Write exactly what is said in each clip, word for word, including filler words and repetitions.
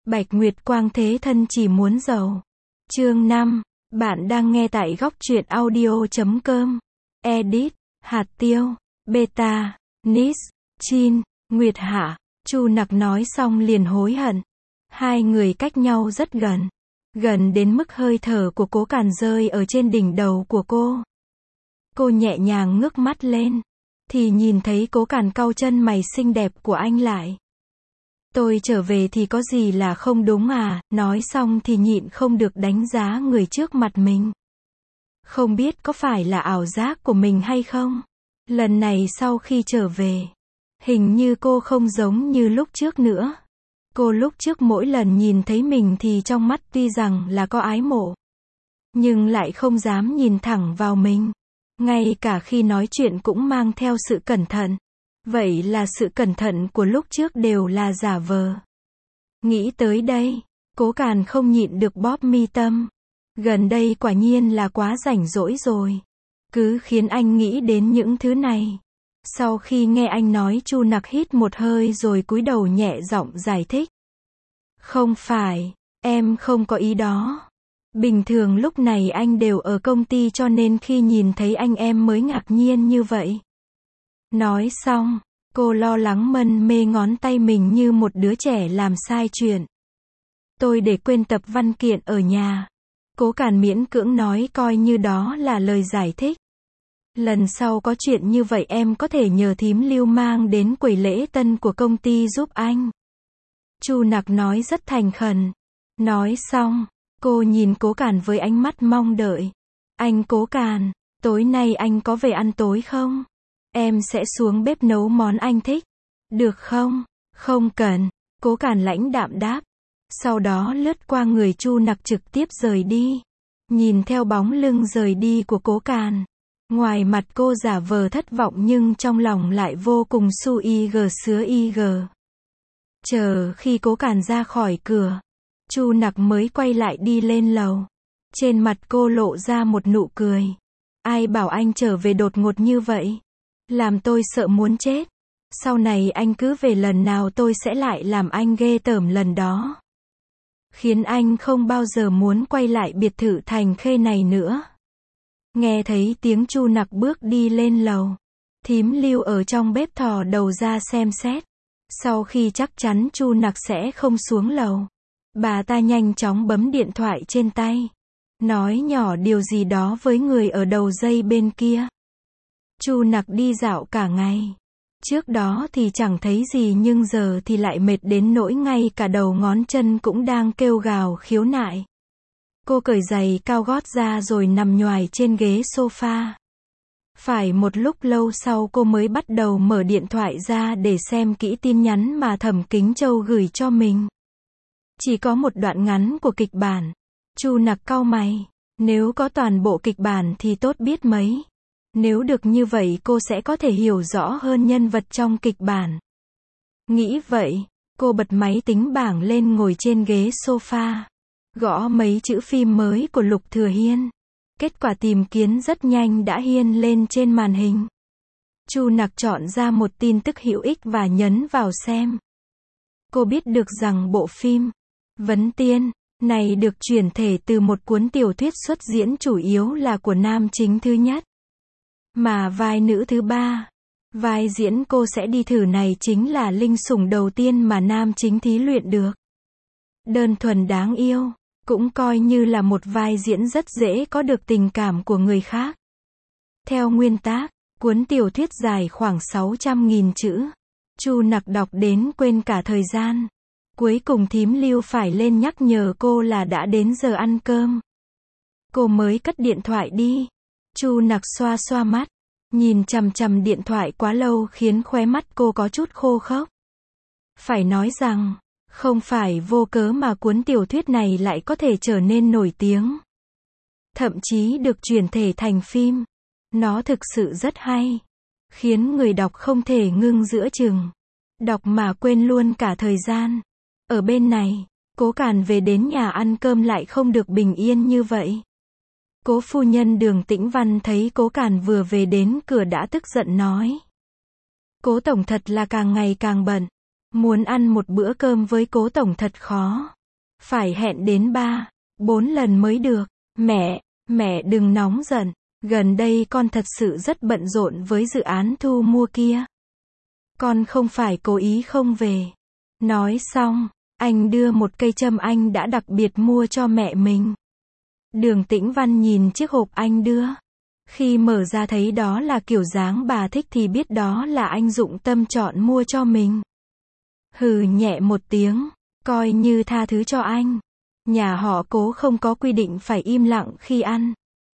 Bạch Nguyệt Quang thế thân chỉ muốn giàu. Chương năm. Bạn đang nghe tại góc truyện audio chấm com. Edit, Hạt Tiêu, Beta, Nis, Chin, Nguyệt Hạ. Chu Nặc nói xong liền hối hận. Hai người cách nhau rất gần. Gần đến mức hơi thở của Cố Càn rơi ở trên đỉnh đầu của cô. Cô nhẹ nhàng ngước mắt lên. Thì nhìn thấy Cố Càn cau chân mày xinh đẹp của anh lại. Tôi trở về thì có gì là không đúng à, nói xong thì nhịn không được đánh giá người trước mặt mình. Không biết có phải là ảo giác của mình hay không? Lần này sau khi trở về, hình như cô không giống như lúc trước nữa. Cô lúc trước mỗi lần nhìn thấy mình thì trong mắt tuy rằng là có ái mộ, nhưng lại không dám nhìn thẳng vào mình. Ngay cả khi nói chuyện cũng mang theo sự cẩn thận. Vậy là sự cẩn thận của lúc trước đều là giả vờ. Nghĩ tới đây, Cố Càn không nhịn được bóp mi tâm. Gần đây quả nhiên là quá rảnh rỗi rồi. Cứ khiến anh nghĩ đến những thứ này. Sau khi nghe anh nói, Chu Nặc hít một hơi rồi cúi đầu nhẹ giọng giải thích. Không phải, em không có ý đó. Bình thường lúc này anh đều ở công ty cho nên khi nhìn thấy anh em mới ngạc nhiên như vậy. Nói xong, cô lo lắng mân mê ngón tay mình như một đứa trẻ làm sai chuyện. Tôi để quên tập văn kiện ở nhà. Cố Càn miễn cưỡng nói coi như đó là lời giải thích. Lần sau có chuyện như vậy em có thể nhờ thím Lưu mang đến quầy lễ tân của công ty giúp anh. Chu Nặc nói rất thành khẩn. Nói xong, cô nhìn Cố Càn với ánh mắt mong đợi. Anh Cố Càn, tối nay anh có về ăn tối không? Em sẽ xuống bếp nấu món anh thích. Được không? Không cần. Cố Càn lãnh đạm đáp. Sau đó lướt qua người Chu Nặc trực tiếp rời đi. Nhìn theo bóng lưng rời đi của Cố Càn. Ngoài mặt cô giả vờ thất vọng nhưng trong lòng lại vô cùng su y gờ sứa y gờ. Chờ khi Cố Càn ra khỏi cửa, Chu Nặc mới quay lại đi lên lầu. Trên mặt cô lộ ra một nụ cười. Ai bảo anh trở về đột ngột như vậy? Làm tôi sợ muốn chết. Sau này anh cứ về lần nào tôi sẽ lại làm anh ghê tởm lần đó. Khiến anh không bao giờ muốn quay lại biệt thự Thành Khê này nữa. Nghe thấy tiếng Chu Nặc bước đi lên lầu. Thím Lưu ở trong bếp thò đầu ra xem xét. Sau khi chắc chắn Chu Nặc sẽ không xuống lầu, bà ta nhanh chóng bấm điện thoại trên tay. Nói nhỏ điều gì đó với người ở đầu dây bên kia. Chu Nặc đi dạo cả ngày. Trước đó thì chẳng thấy gì nhưng giờ thì lại mệt đến nỗi ngay cả đầu ngón chân cũng đang kêu gào khiếu nại. Cô cởi giày cao gót ra rồi nằm nhoài trên ghế sofa. Phải một lúc lâu sau cô mới bắt đầu mở điện thoại ra để xem kỹ tin nhắn mà Thẩm Kính Châu gửi cho mình. Chỉ có một đoạn ngắn của kịch bản. Chu Nặc cau mày. Nếu có toàn bộ kịch bản thì tốt biết mấy. Nếu được như vậy cô sẽ có thể hiểu rõ hơn nhân vật trong kịch bản. Nghĩ vậy, cô bật máy tính bảng lên ngồi trên ghế sofa. Gõ mấy chữ phim mới của Lục Thừa Hiên. Kết quả tìm kiếm rất nhanh đã hiên lên trên màn hình. Chu Nặc chọn ra một tin tức hữu ích và nhấn vào xem. Cô biết được rằng bộ phim Vấn Tiên này được chuyển thể từ một cuốn tiểu thuyết xuất diễn chủ yếu là của nam chính thứ nhất. Mà vai nữ thứ ba, vai diễn cô sẽ đi thử này chính là linh sủng đầu tiên mà nam chính thí luyện được. Đơn thuần đáng yêu, cũng coi như là một vai diễn rất dễ có được tình cảm của người khác. Theo nguyên tác, cuốn tiểu thuyết dài khoảng sáu trăm nghìn chữ. Chu Nặc đọc đến quên cả thời gian. Cuối cùng thím Lưu phải lên nhắc nhở cô là đã đến giờ ăn cơm. Cô mới cất điện thoại đi. Chu Nặc xoa xoa mắt. Nhìn chằm chằm điện thoại quá lâu khiến khóe mắt cô có chút khô khốc. Phải nói rằng, không phải vô cớ mà cuốn tiểu thuyết này lại có thể trở nên nổi tiếng. Thậm chí được chuyển thể thành phim. Nó thực sự rất hay. Khiến người đọc không thể ngưng giữa chừng. Đọc mà quên luôn cả thời gian. Ở bên này, Cố Càn về đến nhà ăn cơm lại không được bình yên như vậy. Cố phu nhân Đường Tĩnh Văn thấy Cố Càn vừa về đến cửa đã tức giận nói. Cố tổng thật là càng ngày càng bận. Muốn ăn một bữa cơm với Cố tổng thật khó. Phải hẹn đến ba, bốn lần mới được. Mẹ, mẹ đừng nóng giận. Gần đây con thật sự rất bận rộn với dự án thu mua kia. Con không phải cố ý không về. Nói xong, anh đưa một cây châm anh đã đặc biệt mua cho mẹ mình. Đường Tĩnh Văn nhìn chiếc hộp anh đưa. Khi mở ra thấy đó là kiểu dáng bà thích thì biết đó là anh dụng tâm chọn mua cho mình. Hừ nhẹ một tiếng, coi như tha thứ cho anh. Nhà họ Cố không có quy định phải im lặng khi ăn.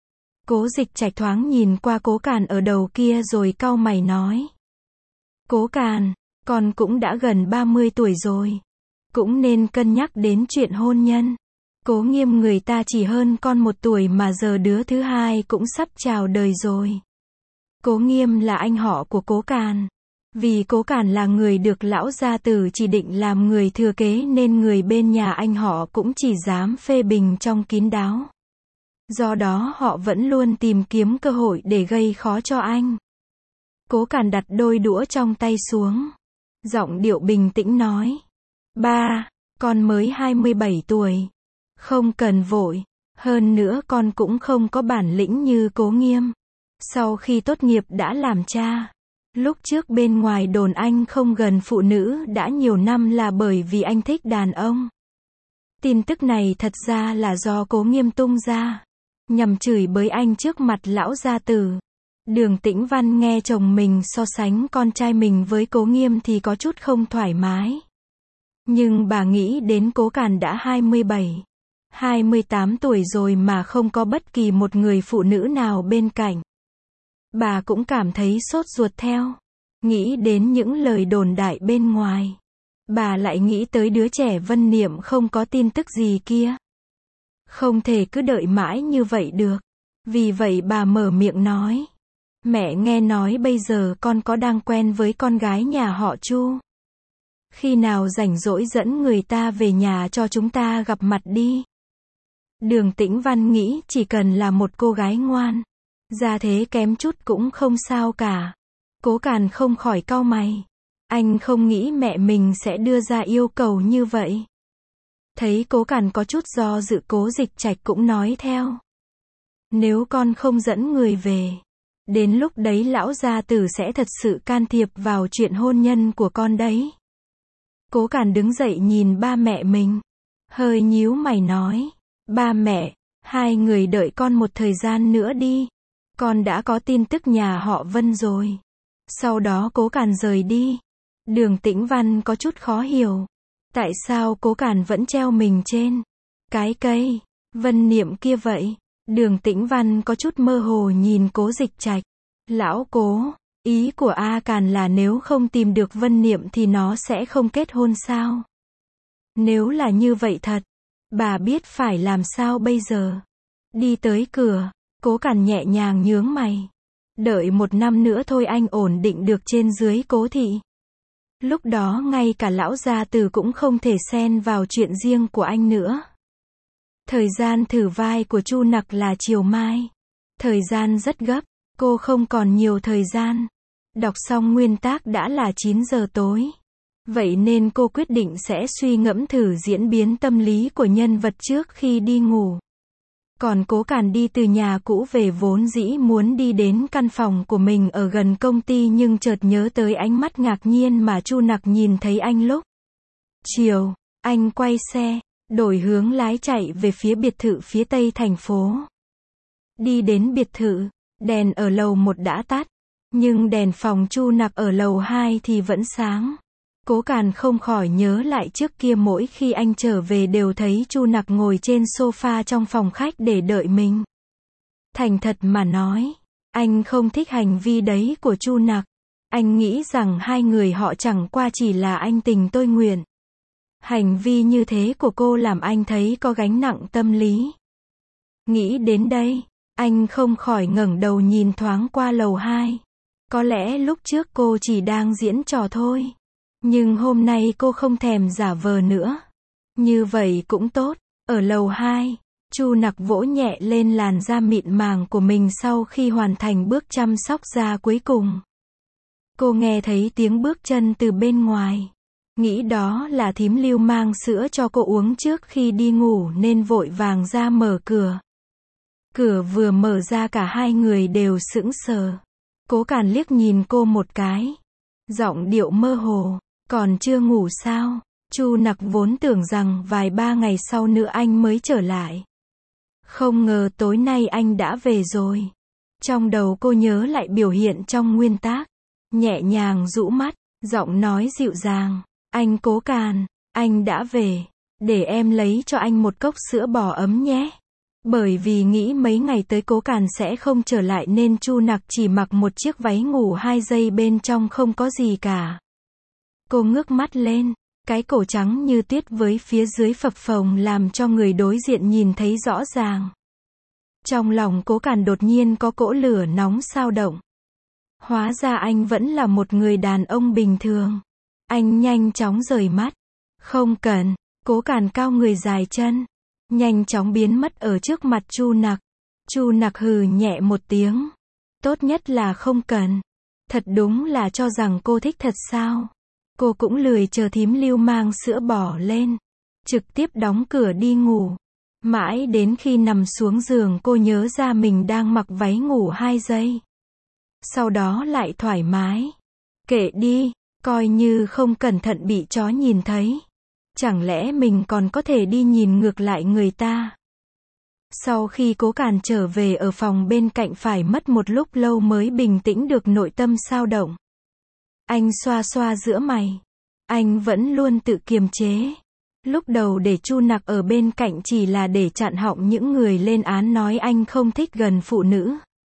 Cố Dịch Trạch thoáng nhìn qua Cố Càn ở đầu kia rồi cau mày nói. Cố Càn, con cũng đã gần ba mươi tuổi rồi. Cũng nên cân nhắc đến chuyện hôn nhân. Cố Nghiêm người ta chỉ hơn con một tuổi mà giờ đứa thứ hai cũng sắp chào đời rồi. Cố Nghiêm là anh họ của Cố Càn. Vì Cố Càn là người được lão gia tử chỉ định làm người thừa kế nên người bên nhà anh họ cũng chỉ dám phê bình trong kín đáo. Do đó họ vẫn luôn tìm kiếm cơ hội để gây khó cho anh. Cố Càn đặt đôi đũa trong tay xuống. Giọng điệu bình tĩnh nói. Ba, con mới hai mươi bảy tuổi. Không cần vội. Hơn nữa con cũng không có bản lĩnh như Cố Nghiêm. Sau khi tốt nghiệp đã làm cha. Lúc trước bên ngoài đồn anh không gần phụ nữ đã nhiều năm là bởi vì anh thích đàn ông. Tin tức này thật ra là do Cố Nghiêm tung ra. Nhằm chửi bới anh trước mặt lão gia tử. Đường Tĩnh Văn nghe chồng mình so sánh con trai mình với Cố Nghiêm thì có chút không thoải mái. Nhưng bà nghĩ đến Cố Càn đã hai mươi bảy, hai mươi tám tuổi rồi mà không có bất kỳ một người phụ nữ nào bên cạnh. Bà cũng cảm thấy sốt ruột theo. Nghĩ đến những lời đồn đại bên ngoài. Bà lại nghĩ tới đứa trẻ Vân Niệm không có tin tức gì kia. Không thể cứ đợi mãi như vậy được. Vì vậy bà mở miệng nói. Mẹ nghe nói bây giờ con có đang quen với con gái nhà họ Chu. Khi nào rảnh rỗi dẫn người ta về nhà cho chúng ta gặp mặt đi. Đường Tĩnh Văn nghĩ chỉ cần là một cô gái ngoan. Gia thế kém chút cũng không sao cả. Cố Càn không khỏi cau mày. Anh không nghĩ mẹ mình sẽ đưa ra yêu cầu như vậy. Thấy Cố Càn có chút do dự, Cố Dịch Trạch cũng nói theo. Nếu con không dẫn người về, đến lúc đấy lão gia tử sẽ thật sự can thiệp vào chuyện hôn nhân của con đấy. Cố Càn đứng dậy nhìn ba mẹ mình. Hơi nhíu mày nói. Ba mẹ, hai người đợi con một thời gian nữa đi. Con đã có tin tức nhà họ Vân rồi. Sau đó Cố Càn rời đi. Đường Tĩnh Văn có chút khó hiểu. Tại sao Cố Càn vẫn treo mình trên cái cây Vân Niệm kia vậy? Đường Tĩnh Văn có chút mơ hồ nhìn Cố Dịch Trạch. Lão Cố, ý của A Càn là nếu không tìm được Vân Niệm thì nó sẽ không kết hôn sao? Nếu là như vậy thật, bà biết phải làm sao bây giờ? Đi tới cửa, Cố Càn nhẹ nhàng nhướng mày. Đợi một năm nữa thôi anh ổn định được trên dưới Cố thị. Lúc đó ngay cả lão gia tử cũng không thể xen vào chuyện riêng của anh nữa. Thời gian thử vai của Chu Nặc là chiều mai. Thời gian rất gấp, cô không còn nhiều thời gian. Đọc xong nguyên tác đã là chín giờ tối. Vậy nên cô quyết định sẽ suy ngẫm thử diễn biến tâm lý của nhân vật trước khi đi ngủ. Còn Cố Càn đi từ nhà cũ về vốn dĩ muốn đi đến căn phòng của mình ở gần công ty nhưng chợt nhớ tới ánh mắt ngạc nhiên mà Chu Nặc nhìn thấy anh lúc chiều. Anh quay xe, đổi hướng lái chạy về phía biệt thự phía tây thành phố. Đi đến biệt thự, đèn ở lầu một đã tắt, nhưng đèn phòng Chu Nặc ở lầu hai thì vẫn sáng. Cố Càn không khỏi nhớ lại trước kia mỗi khi anh trở về đều thấy Chu Nặc ngồi trên sofa trong phòng khách để đợi mình. Thành thật mà nói, anh không thích hành vi đấy của Chu Nặc. Anh nghĩ rằng hai người họ chẳng qua chỉ là anh tình tôi nguyện. Hành vi như thế của cô làm anh thấy có gánh nặng tâm lý. Nghĩ đến đây, anh không khỏi ngẩng đầu nhìn thoáng qua lầu hai. Có lẽ lúc trước cô chỉ đang diễn trò thôi. Nhưng hôm nay cô không thèm giả vờ nữa. Như vậy cũng tốt. Ở lầu hai, Chu Nặc vỗ nhẹ lên làn da mịn màng của mình sau khi hoàn thành bước chăm sóc da cuối cùng. Cô nghe thấy tiếng bước chân từ bên ngoài. Nghĩ đó là thím Lưu mang sữa cho cô uống trước khi đi ngủ nên vội vàng ra mở cửa. Cửa vừa mở ra cả hai người đều sững sờ. Cố Càn liếc nhìn cô một cái. Giọng điệu mơ hồ, còn chưa ngủ sao? Chu Nặc vốn tưởng rằng vài ba ngày sau nữa anh mới trở lại. Không ngờ tối nay anh đã về rồi. Trong đầu cô nhớ lại biểu hiện trong nguyên tác. Nhẹ nhàng rũ mắt, giọng nói dịu dàng. Anh Cố Càn, anh đã về. Để em lấy cho anh một cốc sữa bò ấm nhé. Bởi vì nghĩ mấy ngày tới Cố Càn sẽ không trở lại nên Chu Nặc chỉ mặc một chiếc váy ngủ hai dây bên trong không có gì cả. Cô ngước mắt lên, cái cổ trắng như tuyết với phía dưới phập phồng làm cho người đối diện nhìn thấy rõ ràng. Trong lòng Cố Càn đột nhiên có cỗ lửa nóng xao động. Hóa ra anh vẫn là một người đàn ông bình thường. Anh nhanh chóng rời mắt. Không cần, Cố Càn cao người dài chân, nhanh chóng biến mất ở trước mặt Chu Nặc. Chu Nặc hừ nhẹ một tiếng. Tốt nhất là không cần. Thật đúng là cho rằng cô thích thật sao? Cô cũng lười chờ thím Lưu mang sữa bỏ lên. Trực tiếp đóng cửa đi ngủ. Mãi đến khi nằm xuống giường cô nhớ ra mình đang mặc váy ngủ hai giây. Sau đó lại thoải mái. Kệ đi, coi như không cẩn thận bị chó nhìn thấy. Chẳng lẽ mình còn có thể đi nhìn ngược lại người ta? Sau khi Cố Càn trở về ở phòng bên cạnh phải mất một lúc lâu mới bình tĩnh được nội tâm xao động. Anh xoa xoa giữa mày. Anh vẫn luôn tự kiềm chế. Lúc đầu để Chu Nặc ở bên cạnh chỉ là để chặn họng những người lên án nói anh không thích gần phụ nữ.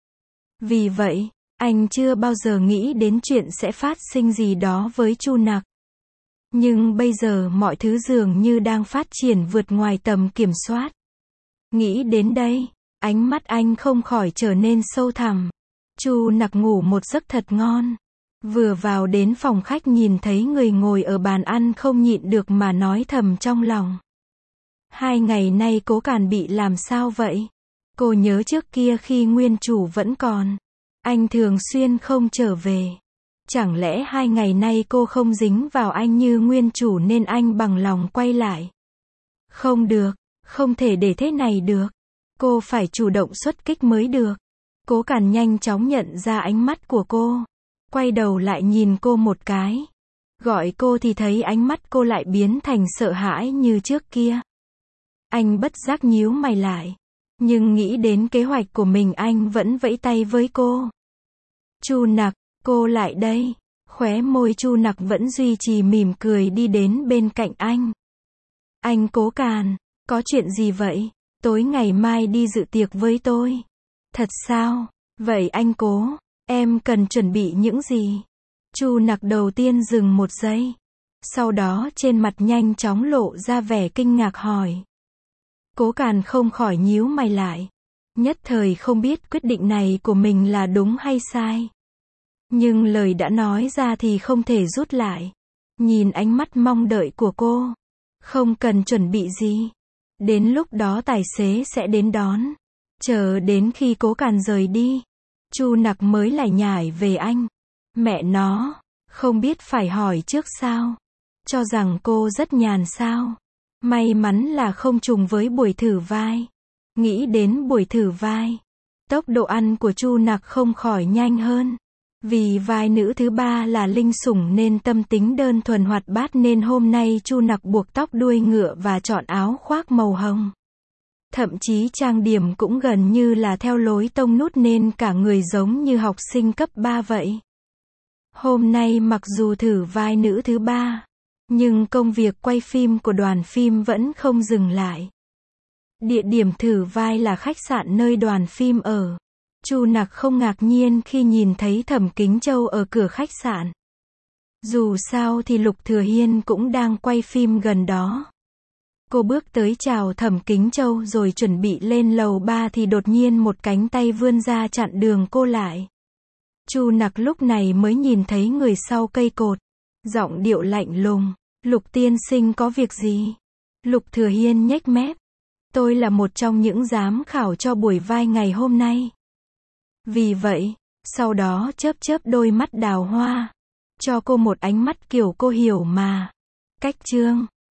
Vì vậy, anh chưa bao giờ nghĩ đến chuyện sẽ phát sinh gì đó với Chu Nặc. Nhưng bây giờ mọi thứ dường như đang phát triển vượt ngoài tầm kiểm soát. Nghĩ đến đây, ánh mắt anh không khỏi trở nên sâu thẳm. Chu Nặc ngủ một giấc thật ngon. Vừa vào đến phòng khách nhìn thấy người ngồi ở bàn ăn không nhịn được mà nói thầm trong lòng. Hai ngày nay Cố Càn bị làm sao vậy? Cô nhớ trước kia khi nguyên chủ vẫn còn. Anh thường xuyên không trở về. Chẳng lẽ hai ngày nay cô không dính vào anh như nguyên chủ nên anh bằng lòng quay lại? Không được, không thể để thế này được. Cô phải chủ động xuất kích mới được. Cố Càn nhanh chóng nhận ra ánh mắt của cô. Quay đầu lại nhìn cô một cái. Gọi cô thì thấy ánh mắt cô lại biến thành sợ hãi như trước kia. Anh bất giác nhíu mày lại. Nhưng nghĩ đến kế hoạch của mình anh vẫn vẫy tay với cô. Chu Nặc, cô lại đây. Khóe môi Chu Nặc vẫn duy trì mỉm cười đi đến bên cạnh anh. Anh Cố Càn, có chuyện gì vậy? Tối ngày mai đi dự tiệc với tôi. Thật sao? Vậy anh Cố, em cần chuẩn bị những gì? Chu Nặc đầu tiên dừng một giây. Sau đó trên mặt nhanh chóng lộ ra vẻ kinh ngạc hỏi. Cố Càn không khỏi nhíu mày lại. Nhất thời không biết quyết định này của mình là đúng hay sai. Nhưng lời đã nói ra thì không thể rút lại. Nhìn ánh mắt mong đợi của cô. Không cần chuẩn bị gì. Đến lúc đó tài xế sẽ đến đón. Chờ đến khi Cố Càn rời đi. Chu Nặc mới lải nhải về anh. Mẹ nó, không biết phải hỏi trước sao? Cho rằng cô rất nhàn sao? May mắn là không trùng với buổi thử vai. Nghĩ đến buổi thử vai. Tốc độ ăn của Chu Nặc không khỏi nhanh hơn. Vì vai nữ thứ ba là linh sủng nên tâm tính đơn thuần hoạt bát nên hôm nay Chu Nặc buộc tóc đuôi ngựa và chọn áo khoác màu hồng. Thậm chí trang điểm cũng gần như là theo lối tông nút nên cả người giống như học sinh cấp ba vậy. Hôm nay mặc dù thử vai nữ thứ ba, nhưng công việc quay phim của đoàn phim vẫn không dừng lại. Địa điểm thử vai là khách sạn nơi đoàn phim ở. Chu Nặc không ngạc nhiên khi nhìn thấy Thẩm Kính Châu ở cửa khách sạn. Dù sao thì Lục Thừa Hiên cũng đang quay phim gần đó. Cô bước tới chào Thẩm Kính Châu rồi chuẩn bị lên lầu ba thì đột nhiên một cánh tay vươn ra chặn đường cô lại. Chu Nặc lúc này mới nhìn thấy người sau cây cột. Giọng điệu lạnh lùng. Lục tiên sinh có việc gì? Lục Thừa Hiên nhếch mép. Tôi là một trong những giám khảo cho buổi vai ngày hôm nay. Vì vậy, sau đó chớp chớp đôi mắt đào hoa. Cho cô một ánh mắt kiểu cô hiểu mà. Cách chương